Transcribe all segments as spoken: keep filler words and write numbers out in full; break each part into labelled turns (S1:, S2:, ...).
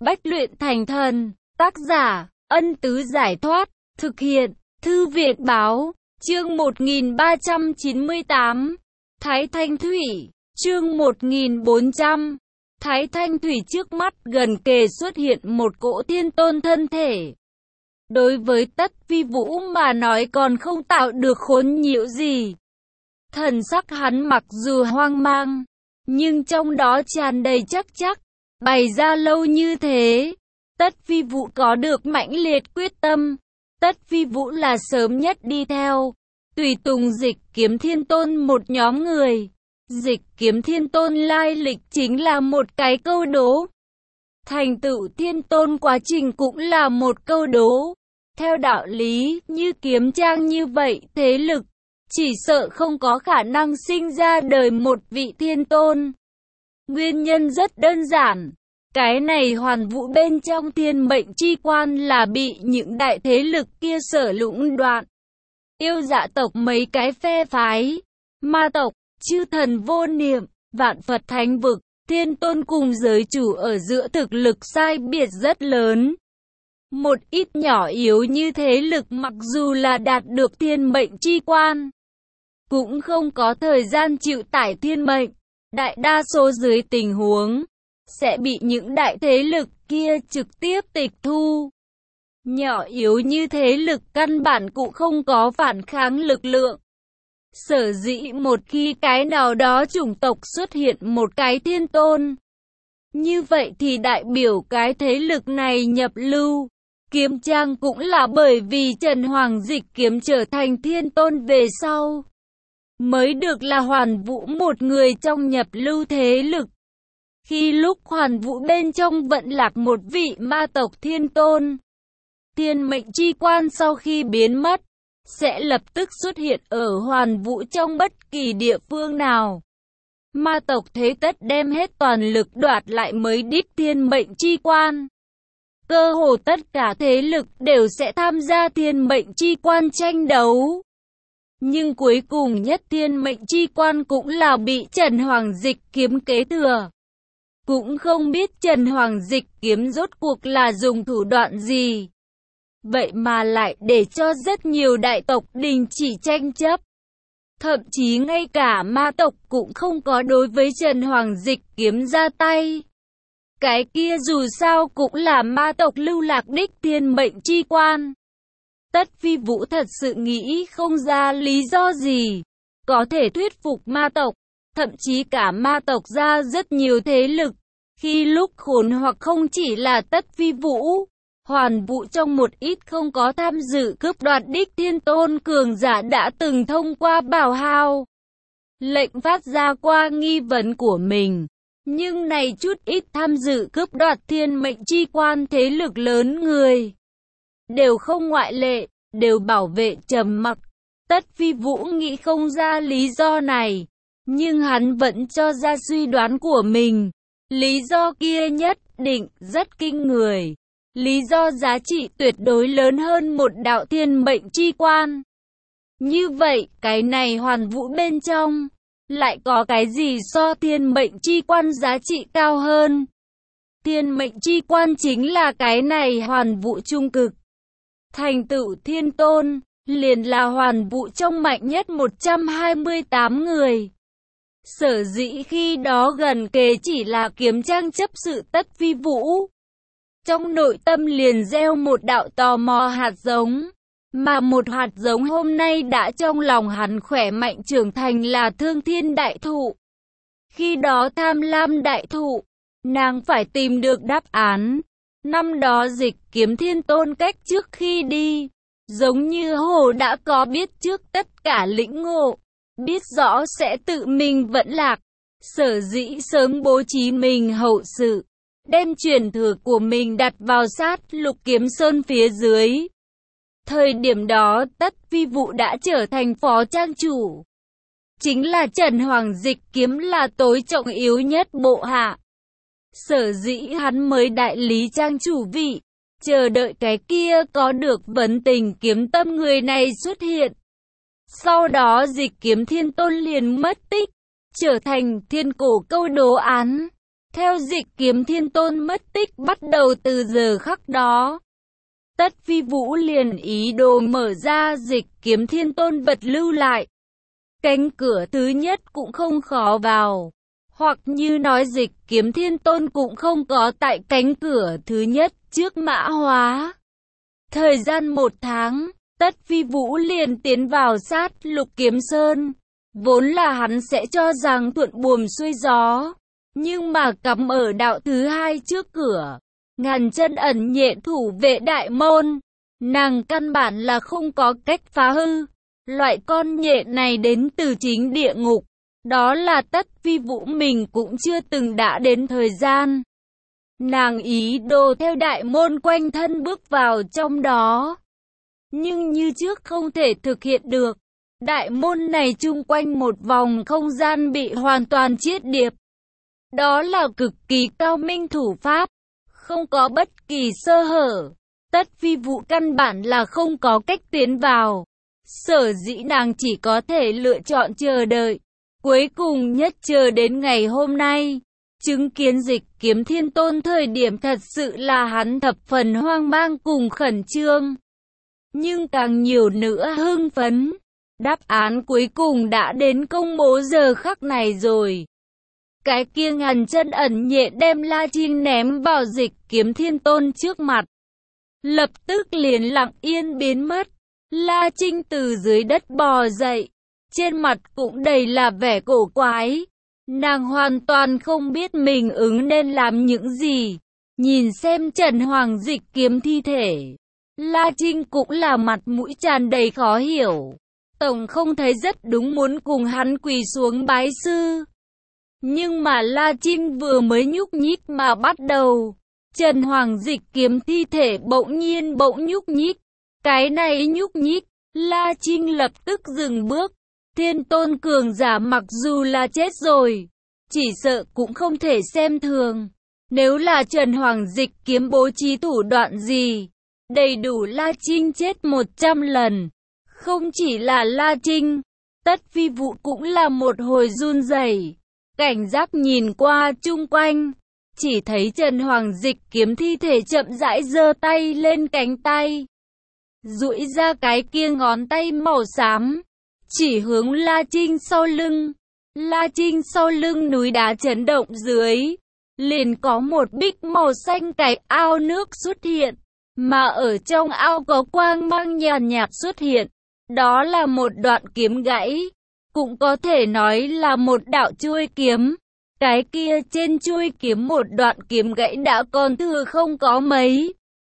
S1: Bách luyện thành thần. Tác giả, Ân Tứ Giải Thoát. Thực hiện, Thư Việt Báo. Chương một nghìn ba trăm chín mươi tám. Thái Thanh Thủy. Chương một nghìn bốn trăm. Thái Thanh Thủy trước mắt gần kề xuất hiện một cỗ thiên tôn thân thể. Đối với Tất Phi Vũ mà nói còn không tạo được khốn nhiễu gì. Thần sắc hắn mặc dù hoang mang, nhưng trong đó tràn đầy chắc chắc. Bày ra lâu như thế, Tất Phi Vũ có được mãnh liệt quyết tâm. Tất Phi Vũ là sớm nhất đi theo tùy tùng Dịch Kiếm Thiên Tôn một nhóm người. Dịch Kiếm Thiên Tôn lai lịch chính là một cái câu đố. Thành tựu Thiên Tôn quá trình cũng là một câu đố. Theo đạo lý, như Kiếm Trang như vậy, thế lực chỉ sợ không có khả năng sinh ra đời một vị Thiên Tôn. Nguyên nhân rất đơn giản. Cái này hoàn vũ bên trong thiên mệnh chi quan là bị những đại thế lực kia sở lũng đoạn. Yêu dạ tộc mấy cái phe phái, ma tộc, chư thần vô niệm, vạn Phật thánh vực, Thiên Tôn cùng giới chủ ở giữa thực lực sai biệt rất lớn. Một ít nhỏ yếu như thế lực mặc dù là đạt được thiên mệnh chi quan, cũng không có thời gian chịu tải thiên mệnh. Đại đa số dưới tình huống sẽ bị những đại thế lực kia trực tiếp tịch thu. Nhỏ yếu như thế lực căn bản cũng không có phản kháng lực lượng. Sở dĩ một khi cái nào đó chủng tộc xuất hiện một cái thiên tôn, như vậy thì đại biểu cái thế lực này nhập lưu. Kiếm Trang cũng là bởi vì Trần Hoàng Dịch Kiếm trở thành thiên tôn về sau, mới được là Hoàn Vũ một người trong nhập lưu thế lực. Khi lúc Hoàn Vũ bên trong vận lạc một vị ma tộc thiên tôn, thiên mệnh chi quan sau khi biến mất, sẽ lập tức xuất hiện ở Hoàn Vũ trong bất kỳ địa phương nào. Ma tộc thế tất đem hết toàn lực đoạt lại mới đích thiên mệnh chi quan. Cơ hồ tất cả thế lực đều sẽ tham gia thiên mệnh chi quan tranh đấu. Nhưng cuối cùng nhất thiên mệnh chi quan cũng là bị Trần Hoàng Dịch Kiếm kế thừa. Cũng không biết Trần Hoàng Dịch Kiếm rốt cuộc là dùng thủ đoạn gì. Vậy mà lại để cho rất nhiều đại tộc đình chỉ tranh chấp. Thậm chí ngay cả ma tộc cũng không có đối với Trần Hoàng Dịch Kiếm ra tay. Cái kia dù sao cũng là ma tộc lưu lạc đích thiên mệnh chi quan. Tất Phi Vũ thật sự nghĩ không ra lý do gì có thể thuyết phục ma tộc, thậm chí cả ma tộc ra rất nhiều thế lực. Khi lúc khốn hoặc không chỉ là Tất Phi Vũ, Hoàn Vũ trong một ít không có tham dự cướp đoạt đích thiên tôn cường giả đã từng thông qua bảo hao lệnh phát ra qua nghi vấn của mình. Nhưng này chút ít tham dự cướp đoạt thiên mệnh chi quan thế lực lớn người, đều không ngoại lệ, đều bảo vệ trầm mặc. Tất Phi Vũ nghĩ không ra lý do này, nhưng hắn vẫn cho ra suy đoán của mình. Lý do kia nhất định rất kinh người. Lý do giá trị tuyệt đối lớn hơn một đạo thiên mệnh chi quan. Như vậy, cái này Hoàn Vũ bên trong lại có cái gì so thiên mệnh chi quan giá trị cao hơn? Thiên mệnh chi quan chính là cái này Hoàn Vũ trung cực. Thành tựu thiên tôn, liền là Hoàn Vũ trong mạnh nhất một trăm hai mươi tám người. Sở dĩ khi đó gần kề chỉ là Kiếm Trang chấp sự Tất Phi Vũ. Trong nội tâm liền gieo một đạo tò mò hạt giống. Mà một hạt giống hôm nay đã trong lòng hắn khỏe mạnh trưởng thành là Thương Thiên Đại Thụ. Khi đó Tham Lam Đại Thụ, nàng phải tìm được đáp án. Năm đó Dịch Kiếm Thiên Tôn cách trước khi đi, giống như hồ đã có biết trước tất cả lĩnh ngộ, biết rõ sẽ tự mình vẫn lạc. Sở dĩ sớm bố trí mình hậu sự, đem truyền thừa của mình đặt vào sát Lục Kiếm Sơn phía dưới. Thời điểm đó Tất Phi Vũ đã trở thành phó trang chủ. Chính là Trần Hoàng Dịch Kiếm là tối trọng yếu nhất bộ hạ. Sở dĩ hắn mới đại lý trang chủ vị, chờ đợi cái kia có được vấn tình kiếm tâm người này xuất hiện. Sau đó Dịch Kiếm Thiên Tôn liền mất tích, trở thành thiên cổ câu đố án. Theo Dịch Kiếm Thiên Tôn mất tích bắt đầu từ giờ khắc đó, Tất Phi Vũ liền ý đồ mở ra Dịch Kiếm Thiên Tôn vật lưu lại. Cánh cửa thứ nhất cũng không khó vào, hoặc như nói Dịch Kiếm Thiên Tôn cũng không có tại cánh cửa thứ nhất trước mã hóa. Thời gian một tháng, Tất Phi Vũ liền tiến vào sát Lục Kiếm Sơn. Vốn là hắn sẽ cho rằng thuận buồm xuôi gió, nhưng mà cắm ở đạo thứ hai trước cửa, Ngàn Chân ẩn nhện thủ vệ đại môn, nàng căn bản là không có cách phá hư. Loại con nhện này đến từ chính địa ngục, đó là Tất Phi Vũ mình cũng chưa từng đã đến thời gian. Nàng ý đồ theo đại môn quanh thân bước vào trong đó, nhưng như trước không thể thực hiện được. Đại môn này chung quanh một vòng không gian bị hoàn toàn chiết điệp. Đó là cực kỳ cao minh thủ pháp, không có bất kỳ sơ hở. Tất Phi Vũ căn bản là không có cách tiến vào. Sở dĩ nàng chỉ có thể lựa chọn chờ đợi. Cuối cùng nhất chờ đến ngày hôm nay, chứng kiến Dịch Kiếm Thiên Tôn thời điểm thật sự là hắn thập phần hoang mang cùng khẩn trương. Nhưng càng nhiều nữa hưng phấn. Đáp án cuối cùng đã đến công bố giờ khắc này rồi. Cái kia Ngàn Chân ẩn nhện đem La Trinh ném vào Dịch Kiếm Thiên Tôn trước mặt. Lập tức liền lặng yên biến mất. La Trinh từ dưới đất bò dậy, trên mặt cũng đầy là vẻ cổ quái. Nàng hoàn toàn không biết mình ứng nên làm những gì. Nhìn xem Trần Hoàng Dịch Kiếm thi thể, La Trinh cũng là mặt mũi tràn đầy khó hiểu. Tổng không thấy rất đúng muốn cùng hắn quỳ xuống bái sư. Nhưng mà La Trinh vừa mới nhúc nhích mà bắt đầu, Trần Hoàng Dịch Kiếm thi thể bỗng nhiên bỗng nhúc nhích. Cái này nhúc nhích, La Trinh lập tức dừng bước. Thiên Tôn cường giả mặc dù là chết rồi, chỉ sợ cũng không thể xem thường. Nếu là Trần Hoàng Dịch Kiếm bố trí thủ đoạn gì, đầy đủ La Trinh chết một trăm lần. Không chỉ là La Trinh, Tất Phi Vũ cũng là một hồi run rẩy, cảnh giác nhìn qua chung quanh, chỉ thấy Trần Hoàng Dịch Kiếm thi thể chậm rãi giơ tay lên cánh tay, duỗi ra cái kia ngón tay màu xám, chỉ hướng La Trinh sau lưng. La Trinh sau lưng núi đá chấn động dưới, liền có một bích màu xanh cái ao nước xuất hiện, mà ở trong ao có quang mang nhàn nhạt xuất hiện. Đó là một đoạn kiếm gãy, cũng có thể nói là một đạo chuôi kiếm. Cái kia trên chuôi kiếm một đoạn kiếm gãy đã còn thừa không có mấy,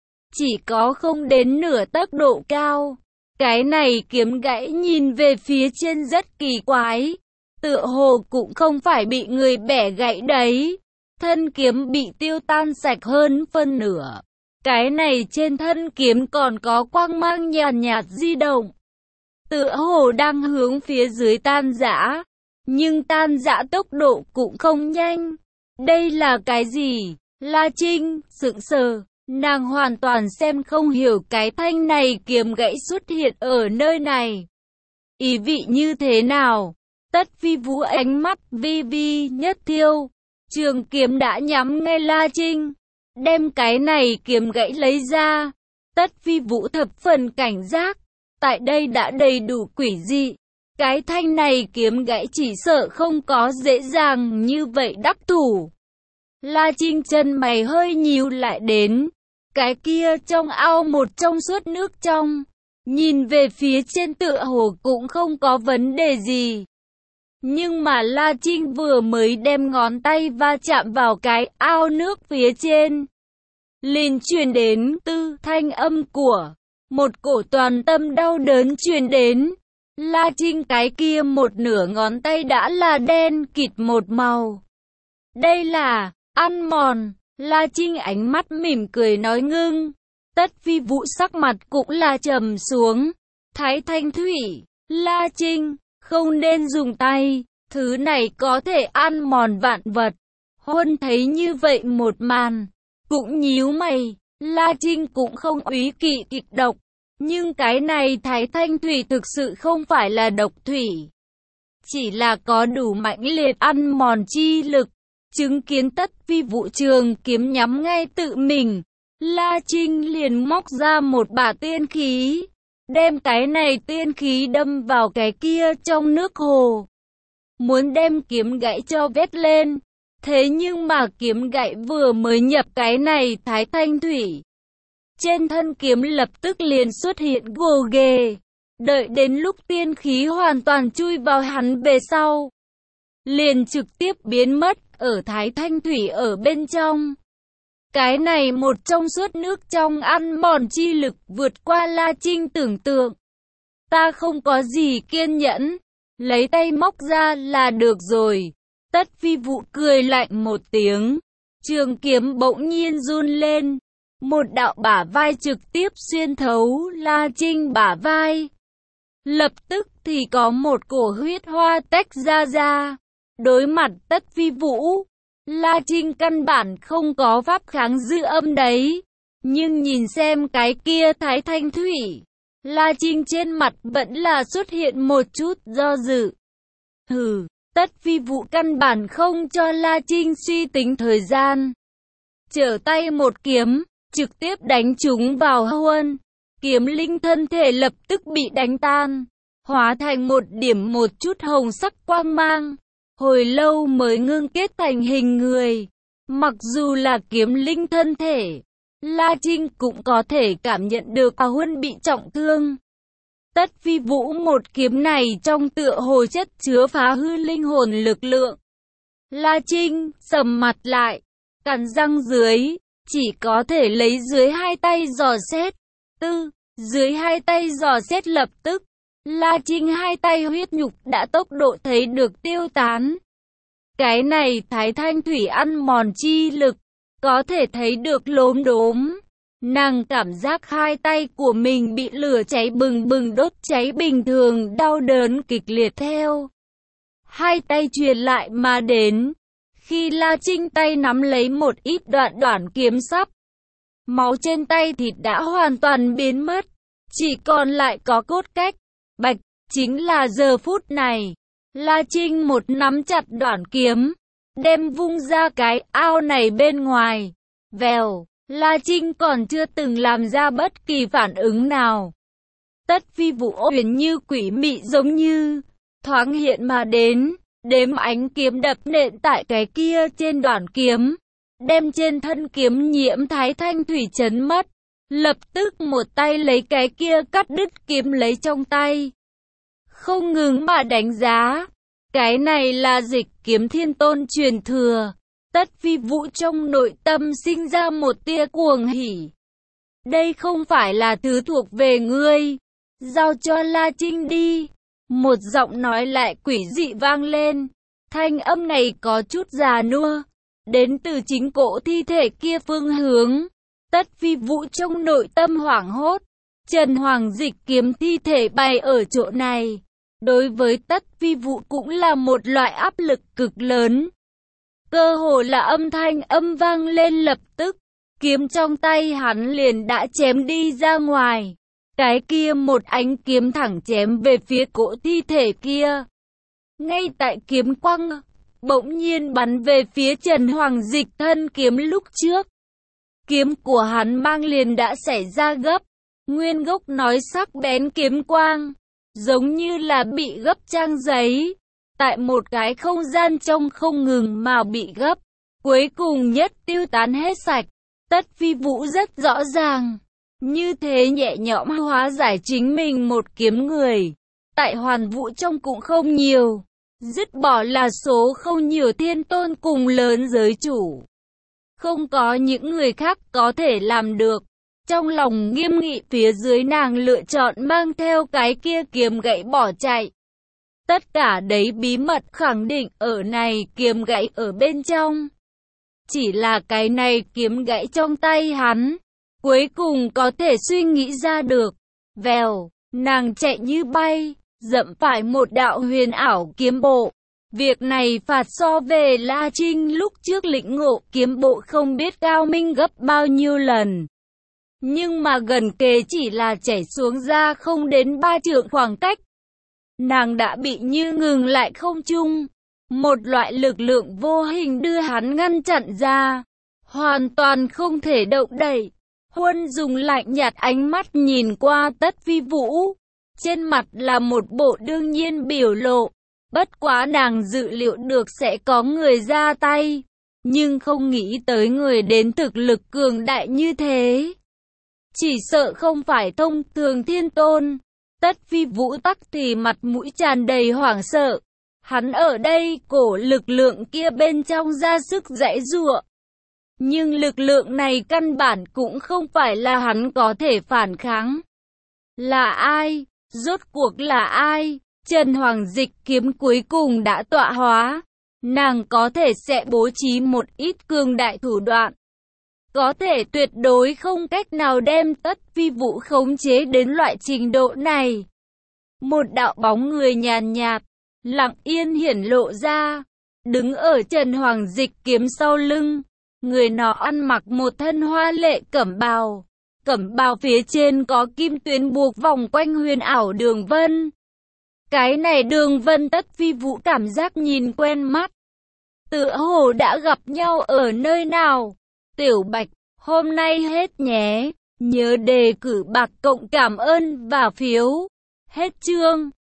S1: chỉ có không đến nửa tấc độ cao. Cái này kiếm gãy nhìn về phía trên rất kỳ quái, tựa hồ cũng không phải bị người bẻ gãy đấy. Thân kiếm bị tiêu tan sạch hơn phân nửa. Cái này trên thân kiếm còn có quang mang nhàn nhạt di động, tựa hồ đang hướng phía dưới tan rã, nhưng tan rã tốc độ cũng không nhanh. Đây là cái gì? La Trinh sững sờ, nàng hoàn toàn xem không hiểu cái thanh này kiếm gãy xuất hiện ở nơi này ý vị như thế nào. Tất Phi Vũ ánh mắt vi vi nhất thiêu, trường kiếm đã nhắm ngay La Trinh, đem cái này kiếm gãy lấy ra. Tất Phi Vũ thập phần cảnh giác, tại đây đã đầy đủ quỷ dị. Cái thanh này kiếm gãy chỉ sợ không có dễ dàng như vậy đắc thủ. La Trinh chân mày hơi nhíu lại đến. Cái kia trong ao một trong suốt nước trong, nhìn về phía trên tựa hồ cũng không có vấn đề gì. Nhưng mà La Trinh vừa mới đem ngón tay va chạm vào cái ao nước phía trên, liền truyền đến tư thanh âm của một cổ toàn tâm đau đớn truyền đến. La Trinh cái kia một nửa ngón tay đã là đen kịt một màu. Đây là ăn mòn. La Trinh ánh mắt mỉm cười nói ngưng. Tất Phi Vũ sắc mặt cũng là trầm xuống. Thái Thanh Thủy, La Trinh, không nên dùng tay, thứ này có thể ăn mòn vạn vật. Huân thấy như vậy một màn, cũng nhíu mày. La Trinh cũng không úy kỵ kịch độc, nhưng cái này Thái Thanh Thủy thực sự không phải là độc thủy, chỉ là có đủ mãnh liệt ăn mòn chi lực. Chứng kiến Tất Phi Vũ trường kiếm nhắm ngay tự mình, La Trinh liền móc ra một bả tiên khí, đem cái này tiên khí đâm vào cái kia trong nước hồ, muốn đem kiếm gãy cho vét lên. Thế nhưng mà kiếm gãy vừa mới nhập cái này Thái Thanh Thủy, trên thân kiếm lập tức liền xuất hiện gồ ghề. Đợi đến lúc tiên khí hoàn toàn chui vào hắn về sau, liền trực tiếp biến mất ở Thái Thanh Thủy ở bên trong. Cái này một trong suốt nước trong ăn mòn chi lực vượt qua La Trinh tưởng tượng. Ta không có gì kiên nhẫn, lấy tay móc ra là được rồi. Tất Phi Vũ cười lạnh một tiếng, trường kiếm bỗng nhiên run lên, một đạo bả vai trực tiếp xuyên thấu La Trinh bả vai. Lập tức thì có một cổ huyết hoa tách ra ra. Đối mặt Tất Phi Vũ, La Trinh căn bản không có pháp kháng dư âm đấy. Nhưng nhìn xem cái kia Thái Thanh Thủy, La Trinh trên mặt vẫn là xuất hiện một chút do dự. Hừ, Tất Phi Vũ căn bản không cho La Trinh suy tính thời gian. Trở tay một kiếm, trực tiếp đánh trúng vào Huân. Kiếm linh thân thể lập tức bị đánh tan, hóa thành một điểm một chút hồng sắc quang mang. Hồi lâu mới ngưng kết thành hình người. Mặc dù là kiếm linh thân thể, La Trinh cũng có thể cảm nhận được A Huân bị trọng thương. Tất Phi Vũ một kiếm này trong tựa hồ chất chứa phá hư linh hồn lực lượng. La Trinh sầm mặt lại, cắn răng dưới, chỉ có thể lấy dưới hai tay dò xét. Tư, dưới hai tay dò xét lập tức, La Trinh hai tay huyết nhục đã tốc độ thấy được tiêu tán. Cái này Thái Thanh Thủy ăn mòn chi lực, có thể thấy được lốm đốm. Nàng cảm giác hai tay của mình bị lửa cháy bừng bừng đốt cháy bình thường, đau đớn kịch liệt theo hai tay truyền lại mà đến. Khi La Trinh tay nắm lấy một ít đoạn đoạn kiếm sắp, máu trên tay thịt đã hoàn toàn biến mất, chỉ còn lại có cốt cách. Bạch, chính là giờ phút này, La Trinh một nắm chặt đoạn kiếm, đem vung ra cái ao này bên ngoài. Vèo, La Trinh còn chưa từng làm ra bất kỳ phản ứng nào. Tất Phi Vũ huyền như quỷ mị giống như thoáng hiện mà đến, đếm ánh kiếm đập nện tại cái kia trên đoạn kiếm, đem trên thân kiếm nhiễm Thái Thanh Thủy chấn mất. Lập tức một tay lấy cái kia cắt đứt kiếm lấy trong tay, không ngừng mà đánh giá. Cái này là Dịch Kiếm Thiên Tôn truyền thừa. Tất Phi Vũ trong nội tâm sinh ra một tia cuồng hỉ. Đây không phải là thứ thuộc về ngươi, giao cho La Trinh đi. Một giọng nói lại quỷ dị vang lên. Thanh âm này có chút già nua, đến từ chính cổ thi thể kia phương hướng. Tất Phi Vũ trong nội tâm hoảng hốt. Trần Hoàng Dịch Kiếm thi thể bày ở chỗ này, đối với Tất Phi Vũ cũng là một loại áp lực cực lớn. Cơ hồ là âm thanh âm vang lên lập tức, kiếm trong tay hắn liền đã chém đi ra ngoài. Cái kia một ánh kiếm thẳng chém về phía cỗ thi thể kia. Ngay tại kiếm quang, bỗng nhiên bắn về phía Trần Hoàng Dịch thân kiếm lúc trước. Kiếm của hắn mang liền đã xảy ra gấp, nguyên gốc nói sắc bén kiếm quang, giống như là bị gấp trang giấy. Tại một cái không gian trong không ngừng mà bị gấp, cuối cùng nhất tiêu tán hết sạch. Tất Phi Vũ rất rõ ràng, như thế nhẹ nhõm hóa giải chính mình một kiếm người. Tại hoàn vũ trong cũng không nhiều, dứt bỏ là số không nhiều thiên tôn cùng lớn giới chủ. Không có những người khác có thể làm được. Trong lòng nghiêm nghị phía dưới nàng lựa chọn mang theo cái kia kiếm gãy bỏ chạy. Tất cả đấy bí mật khẳng định ở này kiếm gãy ở bên trong. Chỉ là cái này kiếm gãy trong tay hắn, cuối cùng có thể suy nghĩ ra được. Vèo, nàng chạy như bay, dẫm phải một đạo huyền ảo kiếm bộ. Việc này phạt so về La Trinh lúc trước lĩnh ngộ kiếm bộ không biết cao minh gấp bao nhiêu lần. Nhưng mà gần kề chỉ là chảy xuống ra không đến ba trượng khoảng cách. Nàng đã bị như ngừng lại không trung. Một loại lực lượng vô hình đưa hắn ngăn chặn ra, hoàn toàn không thể động đậy. Huân dùng lạnh nhạt ánh mắt nhìn qua Tất Phi Vũ, trên mặt là một bộ đương nhiên biểu lộ. Bất quá nàng dự liệu được sẽ có người ra tay, nhưng không nghĩ tới người đến thực lực cường đại như thế. Chỉ sợ không phải thông thường thiên tôn. Tất Phi Vũ tắc thì mặt mũi tràn đầy hoảng sợ. Hắn ở đây cổ lực lượng kia bên trong ra sức giãy giụa. Nhưng lực lượng này căn bản cũng không phải là hắn có thể phản kháng. Là ai? Rốt cuộc là ai? Trần Hoàng Dịch kiếm cuối cùng đã tọa hóa. Nàng có thể sẽ bố trí một ít cường đại thủ đoạn. Có thể tuyệt đối không cách nào đem Tất Phi Vũ khống chế đến loại trình độ này. Một đạo bóng người nhàn nhạt, lặng yên hiển lộ ra, đứng ở Trần Hoàng Dịch kiếm sau lưng. Người nó ăn mặc một thân hoa lệ cẩm bào. Cẩm bào phía trên có kim tuyến buộc vòng quanh huyền ảo đường vân. Cái này đường vân Tất Phi Vũ cảm giác nhìn quen mắt. Tựa hồ đã gặp nhau ở nơi nào. Tiểu Bạch, hôm nay hết nhé. Nhớ đề cử bạc cộng cảm ơn và phiếu. Hết chương.